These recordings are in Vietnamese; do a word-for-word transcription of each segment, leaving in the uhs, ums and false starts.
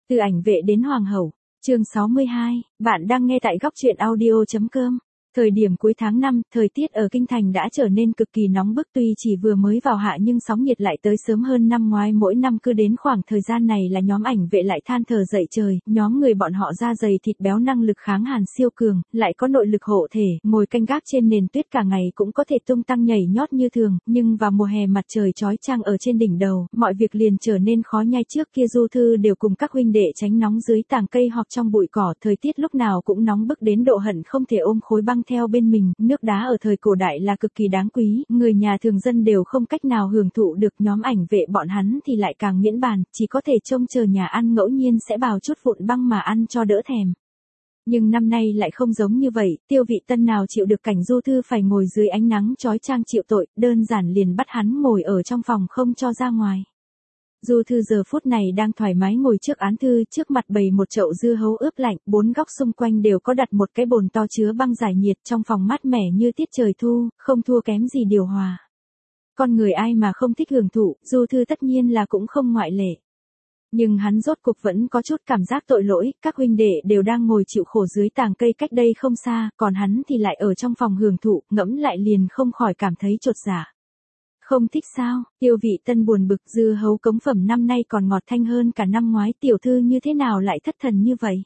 Từ ảnh vệ đến hoàng hậu, chương sáu mươi hai, bạn đang nghe tại góc truyện audio.com. Thời điểm cuối tháng năm, thời tiết ở Kinh Thành đã trở nên cực kỳ nóng bức, tuy chỉ vừa mới vào hạ nhưng sóng nhiệt lại tới sớm hơn năm ngoái. Mỗi năm cứ đến khoảng thời gian này là nhóm ảnh vệ lại than thở dậy trời, nhóm người bọn họ da dày thịt béo, năng lực kháng hàn siêu cường, lại có nội lực hộ thể, ngồi canh gác trên nền tuyết cả ngày cũng có thể tung tăng nhảy nhót như thường, nhưng vào mùa hè mặt trời chói chang ở trên đỉnh đầu, mọi việc liền trở nên khó nhai. Trước kia Du Thư đều cùng các huynh đệ tránh nóng dưới tàng cây hoặc trong bụi cỏ, thời tiết lúc nào cũng nóng bức đến độ hận không thể ôm khối băng theo bên mình. Nước đá ở thời cổ đại là cực kỳ đáng quý, người nhà thường dân đều không cách nào hưởng thụ được, nhóm ảnh vệ bọn hắn thì lại càng miễn bàn, chỉ có thể trông chờ nhà ăn ngẫu nhiên sẽ bào chút vụn băng mà ăn cho đỡ thèm. Nhưng năm nay lại không giống như vậy, Tiêu Vị Tân nào chịu được cảnh Du Thư phải ngồi dưới ánh nắng chói chang chịu tội, đơn giản liền bắt hắn ngồi ở trong phòng không cho ra ngoài. Du Thư giờ phút này đang thoải mái ngồi trước án thư, trước mặt bày một chậu dưa hấu ướp lạnh, bốn góc xung quanh đều có đặt một cái bồn to chứa băng giải nhiệt, trong phòng mát mẻ như tiết trời thu, không thua kém gì điều hòa. Con người ai mà không thích hưởng thụ, Du Thư tất nhiên là cũng không ngoại lệ. Nhưng hắn rốt cục vẫn có chút cảm giác tội lỗi, các huynh đệ đều đang ngồi chịu khổ dưới tàng cây cách đây không xa, còn hắn thì lại ở trong phòng hưởng thụ, ngẫm lại liền không khỏi cảm thấy chột dạ. Không thích sao? Tiêu Vị Tân buồn bực, dưa hấu cống phẩm năm nay còn ngọt thanh hơn cả năm ngoái, tiểu thư như thế nào lại thất thần như vậy?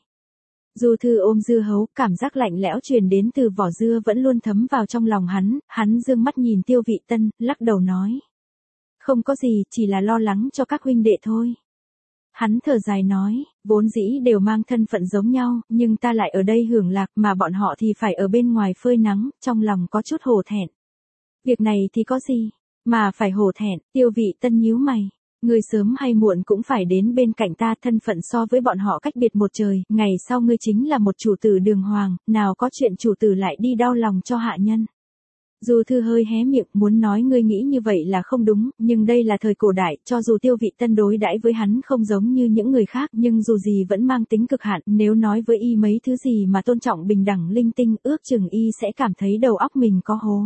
Du Thư ôm dưa hấu, cảm giác lạnh lẽo truyền đến từ vỏ dưa vẫn luôn thấm vào trong lòng hắn, hắn dương mắt nhìn Tiêu Vị Tân, lắc đầu nói. Không có gì, chỉ là lo lắng cho các huynh đệ thôi. Hắn thở dài nói, vốn dĩ đều mang thân phận giống nhau, nhưng ta lại ở đây hưởng lạc mà bọn họ thì phải ở bên ngoài phơi nắng, trong lòng có chút hổ thẹn. Việc này thì có gì? Mà phải hổ thẹn, Tiêu Vị Tân nhíu mày. Ngươi sớm hay muộn cũng phải đến bên cạnh ta, thân phận so với bọn họ cách biệt một trời, ngày sau ngươi chính là một chủ tử đường hoàng, nào có chuyện chủ tử lại đi đau lòng cho hạ nhân. Du Thư hơi hé miệng, muốn nói ngươi nghĩ như vậy là không đúng, nhưng đây là thời cổ đại, cho dù Tiêu Vị Tân đối đãi với hắn không giống như những người khác, nhưng dù gì vẫn mang tính cực hạn, nếu nói với y mấy thứ gì mà tôn trọng bình đẳng linh tinh, ước chừng y sẽ cảm thấy đầu óc mình có hố.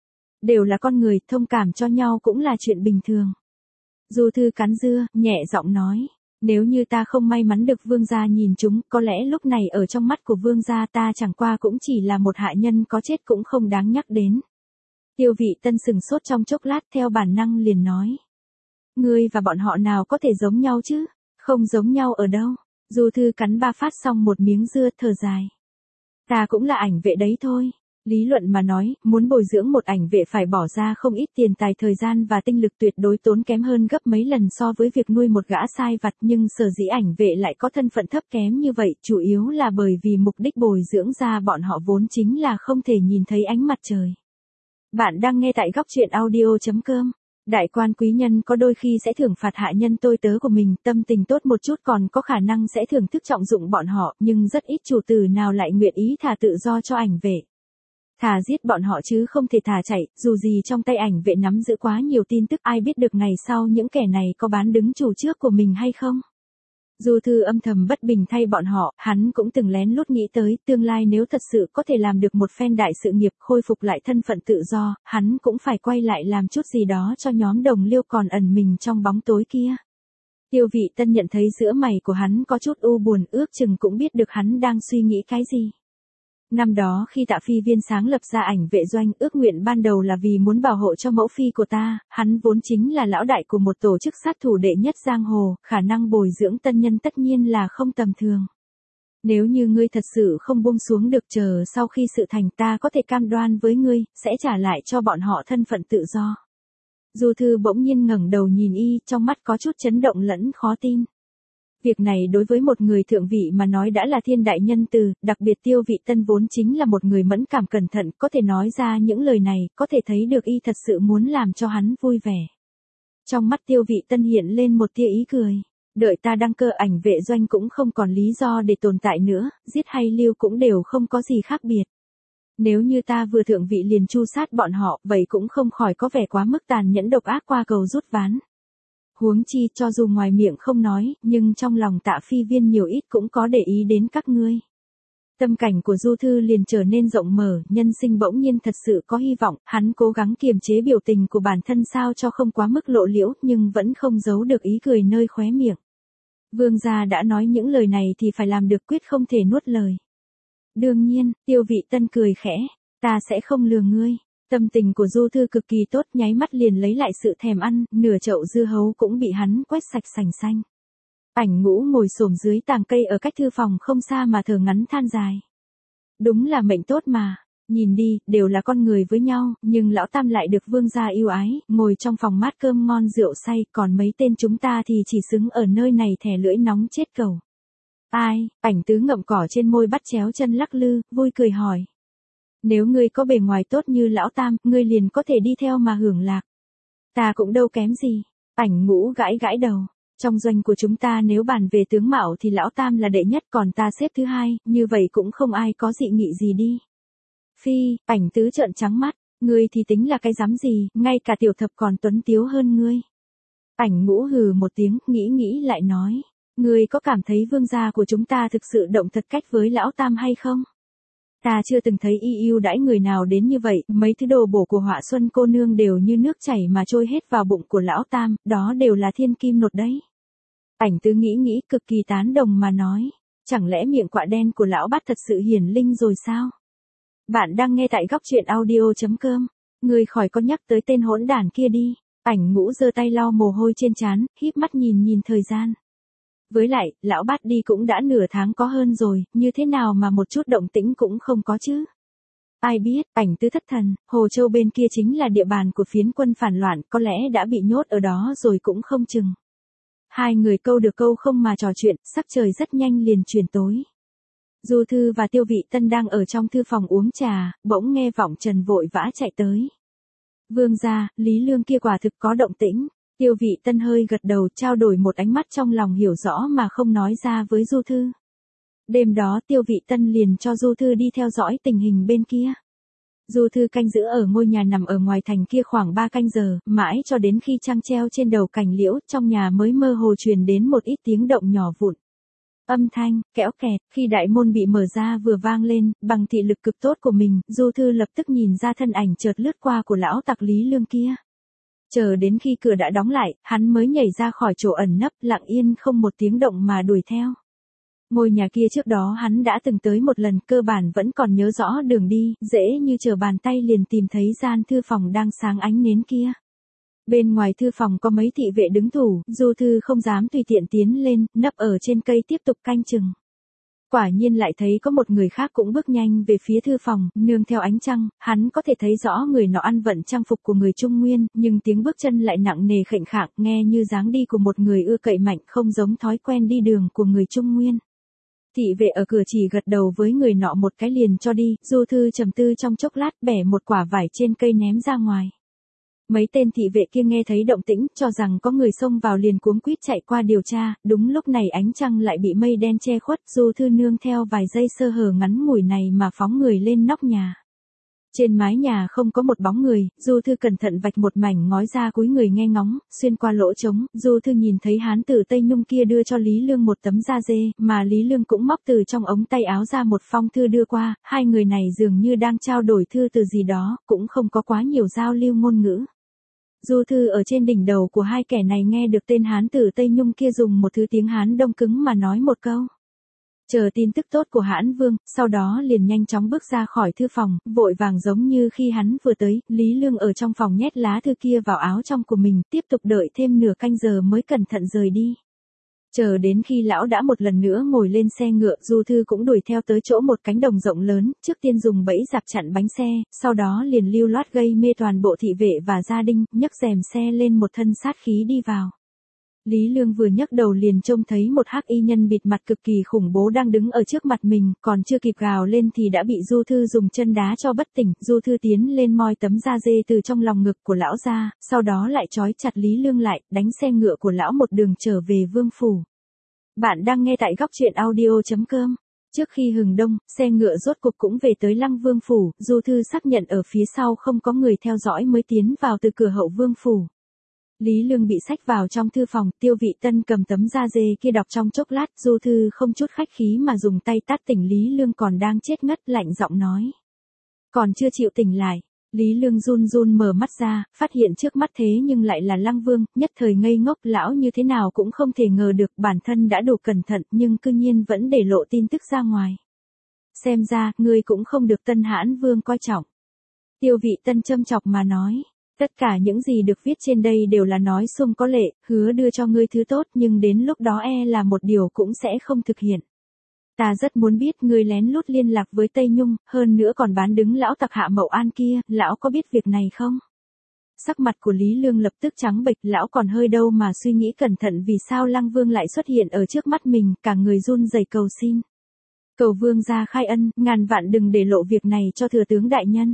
Đều là con người, thông cảm cho nhau cũng là chuyện bình thường. Du Thư cắn dưa, nhẹ giọng nói, nếu như ta không may mắn được vương gia nhìn chúng, có lẽ lúc này ở trong mắt của vương gia ta chẳng qua cũng chỉ là một hạ nhân, có chết cũng không đáng nhắc đến. Tiêu Vị Tân sừng sốt trong chốc lát, theo bản năng liền nói. Ngươi và bọn họ nào có thể giống nhau chứ? Không giống nhau ở đâu? Du Thư cắn ba phát xong một miếng dưa, thở dài. Ta cũng là ảnh vệ đấy thôi. Lý luận mà nói, muốn bồi dưỡng một ảnh vệ phải bỏ ra không ít tiền tài, thời gian và tinh lực, tuyệt đối tốn kém hơn gấp mấy lần so với việc nuôi một gã sai vặt, nhưng sở dĩ ảnh vệ lại có thân phận thấp kém như vậy, chủ yếu là bởi vì mục đích bồi dưỡng ra bọn họ vốn chính là không thể nhìn thấy ánh mặt trời. Bạn đang nghe tại góc truyện audio.com. Đại quan quý nhân có đôi khi sẽ thưởng phạt hạ nhân tôi tớ của mình, tâm tình tốt một chút còn có khả năng sẽ thưởng thức trọng dụng bọn họ, nhưng rất ít chủ tử nào lại nguyện ý thả tự do cho ảnh vệ. Thà giết bọn họ chứ không thể thả chạy, dù gì trong tay ảnh vệ nắm giữ quá nhiều tin tức, ai biết được ngày sau những kẻ này có bán đứng chủ trước của mình hay không. Du Thư âm thầm bất bình thay bọn họ, hắn cũng từng lén lút nghĩ tới, tương lai nếu thật sự có thể làm được một phen đại sự nghiệp, khôi phục lại thân phận tự do, hắn cũng phải quay lại làm chút gì đó cho nhóm đồng liêu còn ẩn mình trong bóng tối kia. Tiêu Vị Tân nhận thấy giữa mày của hắn có chút u buồn, ước chừng cũng biết được hắn đang suy nghĩ cái gì. Năm đó khi Tạ Phi Viên sáng lập ra ảnh vệ doanh, ước nguyện ban đầu là vì muốn bảo hộ cho mẫu phi của ta, hắn vốn chính là lão đại của một tổ chức sát thủ đệ nhất giang hồ, khả năng bồi dưỡng tân nhân tất nhiên là không tầm thường. Nếu như ngươi thật sự không buông xuống được, chờ sau khi sự thành ta có thể cam đoan với ngươi, sẽ trả lại cho bọn họ thân phận tự do. Du Thư bỗng nhiên ngẩng đầu nhìn y, trong mắt có chút chấn động lẫn khó tin. Việc này đối với một người thượng vị mà nói đã là thiên đại nhân từ, đặc biệt Tiêu Vị Tân vốn chính là một người mẫn cảm cẩn thận, có thể nói ra những lời này, có thể thấy được y thật sự muốn làm cho hắn vui vẻ. Trong mắt Tiêu Vị Tân hiện lên một tia ý cười, đợi ta đăng cơ ảnh vệ doanh cũng không còn lý do để tồn tại nữa, giết hay lưu cũng đều không có gì khác biệt. Nếu như ta vừa thượng vị liền tru sát bọn họ, vậy cũng không khỏi có vẻ quá mức tàn nhẫn độc ác qua cầu rút ván. Huống chi cho dù ngoài miệng không nói, nhưng trong lòng Tạ Phi Viên nhiều ít cũng có để ý đến các ngươi. Tâm cảnh của Du Thư liền trở nên rộng mở, nhân sinh bỗng nhiên thật sự có hy vọng, hắn cố gắng kiềm chế biểu tình của bản thân sao cho không quá mức lộ liễu, nhưng vẫn không giấu được ý cười nơi khóe miệng. Vương gia đã nói những lời này thì phải làm được, quyết không thể nuốt lời. Đương nhiên, Tiêu Vị Tân cười khẽ, ta sẽ không lừa ngươi. Tâm tình của Du Thư cực kỳ tốt, nháy mắt liền lấy lại sự thèm ăn, nửa chậu dưa hấu cũng bị hắn quét sạch sành xanh. Ảnh Ngũ ngồi xổm dưới tàng cây ở cách thư phòng không xa mà thở ngắn than dài. Đúng là mệnh tốt mà, nhìn đi, đều là con người với nhau, nhưng lão Tam lại được vương gia yêu ái, ngồi trong phòng mát cơm ngon rượu say, còn mấy tên chúng ta thì chỉ xứng ở nơi này thè lưỡi nóng chết cầu. Ai? Ảnh Tứ ngậm cỏ trên môi bắt chéo chân lắc lư, vui cười hỏi. Nếu ngươi có bề ngoài tốt như lão Tam, ngươi liền có thể đi theo mà hưởng lạc. Ta cũng đâu kém gì. Ảnh Ngũ gãi gãi đầu. Trong doanh của chúng ta nếu bàn về tướng mạo thì lão Tam là đệ nhất, còn ta xếp thứ hai, như vậy cũng không ai có dị nghị gì đi. Phi, Ảnh Tứ trợn trắng mắt, ngươi thì tính là cái dám gì, ngay cả Tiểu Thập còn tuấn tiếu hơn ngươi. Ảnh Ngũ hừ một tiếng, nghĩ nghĩ lại nói, ngươi có cảm thấy vương gia của chúng ta thực sự động thật cách với lão Tam hay không? Ta chưa từng thấy y yêu đãi người nào đến như vậy, mấy thứ đồ bổ của Họa Xuân cô nương đều như nước chảy mà trôi hết vào bụng của lão Tam, đó đều là thiên kim nột đấy. Ảnh Tứ nghĩ nghĩ cực kỳ tán đồng mà nói, chẳng lẽ miệng quạ đen của lão Bát thật sự hiển linh rồi sao? Bạn đang nghe tại góc truyện audio chấm com, ngươi khỏi có nhắc tới tên hỗn đản kia đi. Ảnh Ngũ giơ tay lau mồ hôi trên trán, híp mắt nhìn nhìn thời gian. Với lại, lão Bát đi cũng đã nửa tháng có hơn rồi, như thế nào mà một chút động tĩnh cũng không có chứ? Ai biết, Ảnh Tứ thất thần, Hồ Châu bên kia chính là địa bàn của phiến quân phản loạn, có lẽ đã bị nhốt ở đó rồi cũng không chừng. Hai người câu được câu không mà trò chuyện, sắc trời rất nhanh liền chuyển tối. Du Thư và Tiêu Vị Tân đang ở trong thư phòng uống trà, bỗng nghe Vọng Trần vội vã chạy tới. Vương gia, Lý Lương kia quả thực có động tĩnh. Tiêu Vị Tân hơi gật đầu, trao đổi một ánh mắt trong lòng hiểu rõ mà không nói ra với Du Thư. Đêm đó Tiêu Vị Tân liền cho Du Thư đi theo dõi tình hình bên kia. Du Thư canh giữ ở ngôi nhà nằm ở ngoài thành kia khoảng ba canh giờ, mãi cho đến khi trăng treo trên đầu cành liễu, trong nhà mới mơ hồ truyền đến một ít tiếng động nhỏ vụn. Âm thanh, kẽo kẹt, khi đại môn bị mở ra vừa vang lên, bằng thị lực cực tốt của mình, Du Thư lập tức nhìn ra thân ảnh chợt lướt qua của lão tặc Lý Lương kia. Chờ đến khi cửa đã đóng lại, hắn mới nhảy ra khỏi chỗ ẩn nấp, lặng yên không một tiếng động mà đuổi theo. Ngôi nhà kia trước đó hắn đã từng tới một lần, cơ bản vẫn còn nhớ rõ đường đi, dễ như trở bàn tay liền tìm thấy gian thư phòng đang sáng ánh nến kia. Bên ngoài thư phòng có mấy thị vệ đứng thủ, Du Thư không dám tùy tiện tiến lên, nấp ở trên cây tiếp tục canh chừng. Quả nhiên lại thấy có một người khác cũng bước nhanh về phía thư phòng, nương theo ánh trăng, hắn có thể thấy rõ người nọ ăn vận trang phục của người Trung Nguyên, nhưng tiếng bước chân lại nặng nề khệnh khạng, nghe như dáng đi của một người ưa cậy mạnh, không giống thói quen đi đường của người Trung Nguyên. Thị vệ ở cửa chỉ gật đầu với người nọ một cái liền cho đi, Du Thư trầm tư trong chốc lát bẻ một quả vải trên cây ném ra ngoài. Mấy tên thị vệ kia nghe thấy động tĩnh, cho rằng có người xông vào liền cuống quýt chạy qua điều tra, đúng lúc này ánh trăng lại bị mây đen che khuất, Du Thư nương theo vài giây sơ hở ngắn ngủi này mà phóng người lên nóc nhà. Trên mái nhà không có một bóng người, Du Thư cẩn thận vạch một mảnh ngói ra cúi người nghe ngóng, xuyên qua lỗ trống, Du Thư nhìn thấy hán tử Tây Nhung kia đưa cho Lý Lương một tấm da dê, mà Lý Lương cũng móc từ trong ống tay áo ra một phong thư đưa qua, hai người này dường như đang trao đổi thư từ gì đó, cũng không có quá nhiều giao lưu ngôn ngữ. Du Thư ở trên đỉnh đầu của hai kẻ này nghe được tên hán tử Tây Nhung kia dùng một thứ tiếng Hán đông cứng mà nói một câu. Chờ tin tức tốt của Hãn Vương, sau đó liền nhanh chóng bước ra khỏi thư phòng, vội vàng giống như khi hắn vừa tới, Lý Lương ở trong phòng nhét lá thư kia vào áo trong của mình, tiếp tục đợi thêm nửa canh giờ mới cẩn thận rời đi. Chờ đến khi lão đã một lần nữa ngồi lên xe ngựa, Du Thư cũng đuổi theo tới chỗ một cánh đồng rộng lớn, trước tiên dùng bẫy dạp chặn bánh xe, sau đó liền lưu loát gây mê toàn bộ thị vệ và gia đình, nhấc rèm xe lên một thân sát khí đi vào. Lý Lương vừa nhấc đầu liền trông thấy một hắc y nhân bịt mặt cực kỳ khủng bố đang đứng ở trước mặt mình, còn chưa kịp gào lên thì đã bị Du Thư dùng chân đá cho bất tỉnh. Du Thư tiến lên moi tấm da dê từ trong lòng ngực của lão ra, sau đó lại trói chặt Lý Lương lại, đánh xe ngựa của lão một đường trở về vương phủ. Bạn đang nghe tại góc truyện audio chấm com. Trước khi hừng đông, xe ngựa rốt cuộc cũng về tới Lăng Vương phủ, Du Thư xác nhận ở phía sau không có người theo dõi mới tiến vào từ cửa hậu vương phủ. Lý Lương bị xách vào trong thư phòng, Tiêu Vị Tân cầm tấm da dê kia đọc trong chốc lát, Du Thư không chút khách khí mà dùng tay tát tỉnh Lý Lương còn đang chết ngất, lạnh giọng nói. Còn chưa chịu tỉnh lại, Lý Lương run run mở mắt ra, phát hiện trước mắt thế nhưng lại là Lăng Vương, nhất thời ngây ngốc, lão như thế nào cũng không thể ngờ được bản thân đã đủ cẩn thận nhưng cư nhiên vẫn để lộ tin tức ra ngoài. Xem ra, ngươi cũng không được Tân Hãn Vương coi trọng. Tiêu Vị Tân châm chọc mà nói, tất cả những gì được viết trên đây đều là nói sung có lệ, hứa đưa cho ngươi thứ tốt nhưng đến lúc đó e là một điều cũng sẽ không thực hiện. Ta rất muốn biết ngươi lén lút liên lạc với Tây Nhung, hơn nữa còn bán đứng lão tặc Hạ Mậu An kia, lão có biết việc này không? Sắc mặt của Lý Lương lập tức trắng bệch, lão còn hơi đâu mà suy nghĩ cẩn thận vì sao Lăng Vương lại xuất hiện ở trước mắt mình, cả người run rẩy cầu xin. Cầu vương gia khai ân, ngàn vạn đừng để lộ việc này cho thừa tướng đại nhân.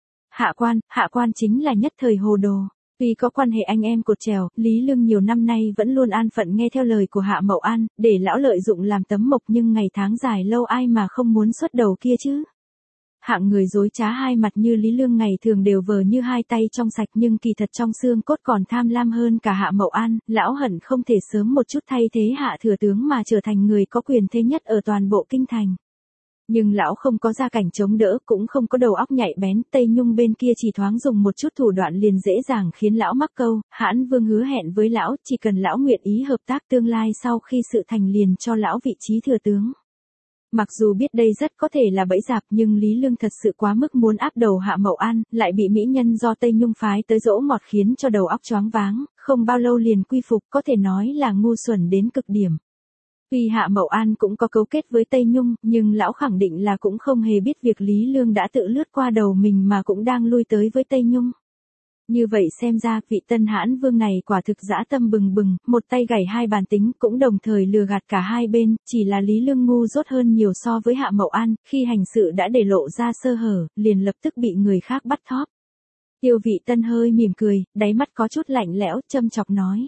Hạ quan, hạ quan chính là nhất thời hồ đồ. Tuy có quan hệ anh em cột trèo, Lý Lương nhiều năm nay vẫn luôn an phận nghe theo lời của Hạ Mậu An, để lão lợi dụng làm tấm mộc nhưng ngày tháng dài lâu ai mà không muốn xuất đầu kia chứ. Hạng người dối trá hai mặt như Lý Lương ngày thường đều vờ như hai tay trong sạch nhưng kỳ thật trong xương cốt còn tham lam hơn cả Hạ Mậu An, lão hận không thể sớm một chút thay thế Hạ thừa tướng mà trở thành người có quyền thế nhất ở toàn bộ kinh thành. Nhưng lão không có gia cảnh chống đỡ, cũng không có đầu óc nhạy bén, Tây Nhung bên kia chỉ thoáng dùng một chút thủ đoạn liền dễ dàng khiến lão mắc câu. Hãn Vương hứa hẹn với lão, chỉ cần lão nguyện ý hợp tác tương lai sau khi sự thành liền cho lão vị trí thừa tướng. Mặc dù biết đây rất có thể là bẫy dạp nhưng Lý Lương thật sự quá mức muốn áp đầu Hạ Mậu An, lại bị mỹ nhân do Tây Nhung phái tới dỗ ngọt khiến cho đầu óc choáng váng, không bao lâu liền quy phục, có thể nói là ngu xuẩn đến cực điểm. Tuy Hạ Mậu An cũng có cấu kết với Tây Nhung, nhưng lão khẳng định là cũng không hề biết việc Lý Lương đã tự lướt qua đầu mình mà cũng đang lui tới với Tây Nhung. Như vậy xem ra vị Tân Hãn Vương này quả thực dã tâm bừng bừng, một tay gảy hai bàn tính, cũng đồng thời lừa gạt cả hai bên, chỉ là Lý Lương ngu dốt hơn nhiều so với Hạ Mậu An, khi hành sự đã để lộ ra sơ hở, liền lập tức bị người khác bắt thóp. Tiêu Vị Tân hơi mỉm cười, đáy mắt có chút lạnh lẽo, châm chọc nói.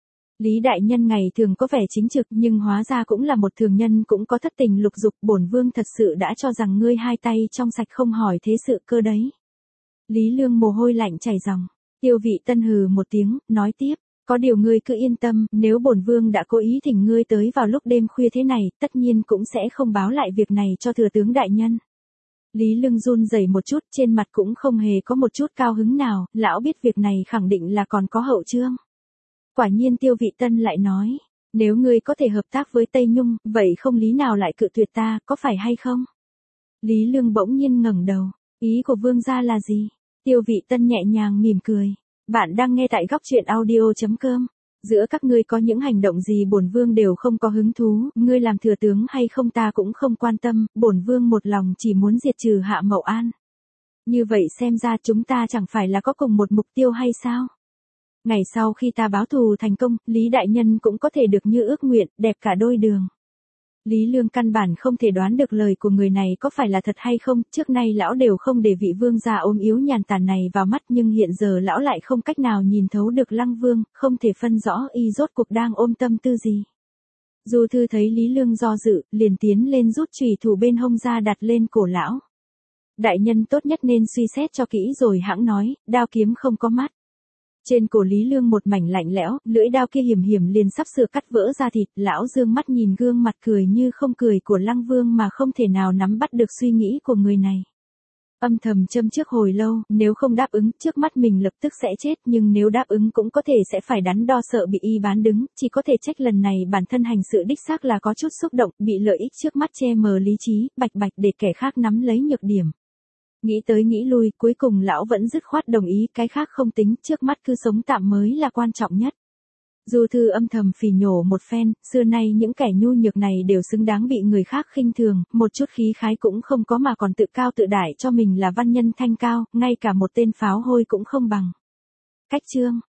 Lý đại nhân ngày thường có vẻ chính trực nhưng hóa ra cũng là một thường nhân cũng có thất tình lục dục, bổn vương thật sự đã cho rằng ngươi hai tay trong sạch không hỏi thế sự cơ đấy. Lý Lương mồ hôi lạnh chảy ròng. Tiêu Vị Tân hừ một tiếng, nói tiếp, có điều ngươi cứ yên tâm, nếu bổn vương đã cố ý thỉnh ngươi tới vào lúc đêm khuya thế này, tất nhiên cũng sẽ không báo lại việc này cho thừa tướng đại nhân. Lý Lương run rẩy một chút, trên mặt cũng không hề có một chút cao hứng nào, lão biết việc này khẳng định là còn có hậu chương. Quả nhiên Tiêu Vị Tân lại nói, nếu ngươi có thể hợp tác với Tây Nhung, vậy không lý nào lại cự tuyệt ta, có phải hay không? Lý Lương bỗng nhiên ngẩng đầu, ý của vương gia là gì? Tiêu Vị Tân nhẹ nhàng mỉm cười, bạn đang nghe tại góc truyện audio chấm com. Giữa các ngươi có những hành động gì bổn vương đều không có hứng thú, ngươi làm thừa tướng hay không ta cũng không quan tâm, bổn vương một lòng chỉ muốn diệt trừ Hạ Mậu An. Như vậy xem ra chúng ta chẳng phải là có cùng một mục tiêu hay sao? Ngày sau khi ta báo thù thành công, Lý đại nhân cũng có thể được như ước nguyện, đẹp cả đôi đường. Lý Lương căn bản không thể đoán được lời của người này có phải là thật hay không, trước nay lão đều không để vị vương gia ôm yếu nhàn tản này vào mắt nhưng hiện giờ lão lại không cách nào nhìn thấu được Lăng Vương, không thể phân rõ y rốt cuộc đang ôm tâm tư gì. Du Thư thấy Lý Lương do dự, liền tiến lên rút chùy thủ bên hông ra đặt lên cổ lão. Đại nhân tốt nhất nên suy xét cho kỹ rồi hãng nói, đao kiếm không có mắt. Trên cổ Lý Lương một mảnh lạnh lẽo, lưỡi đao kia hiểm hiểm liền sắp sửa cắt vỡ ra thịt, lão dương mắt nhìn gương mặt cười như không cười của Lăng Vương mà không thể nào nắm bắt được suy nghĩ của người này. Âm thầm châm trước hồi lâu, nếu không đáp ứng, trước mắt mình lập tức sẽ chết, nhưng nếu đáp ứng cũng có thể sẽ phải đắn đo sợ bị y bán đứng, chỉ có thể trách lần này bản thân hành sự đích xác là có chút xúc động, bị lợi ích trước mắt che mờ lý trí, bạch bạch để kẻ khác nắm lấy nhược điểm. Nghĩ tới nghĩ lui, cuối cùng lão vẫn dứt khoát đồng ý, cái khác không tính, trước mắt cứ sống tạm mới là quan trọng nhất. Du Thư âm thầm phỉ nhổ một phen, xưa nay những kẻ nhu nhược này đều xứng đáng bị người khác khinh thường, một chút khí khái cũng không có mà còn tự cao tự đại cho mình là văn nhân thanh cao, ngay cả một tên pháo hôi cũng không bằng. Cách chương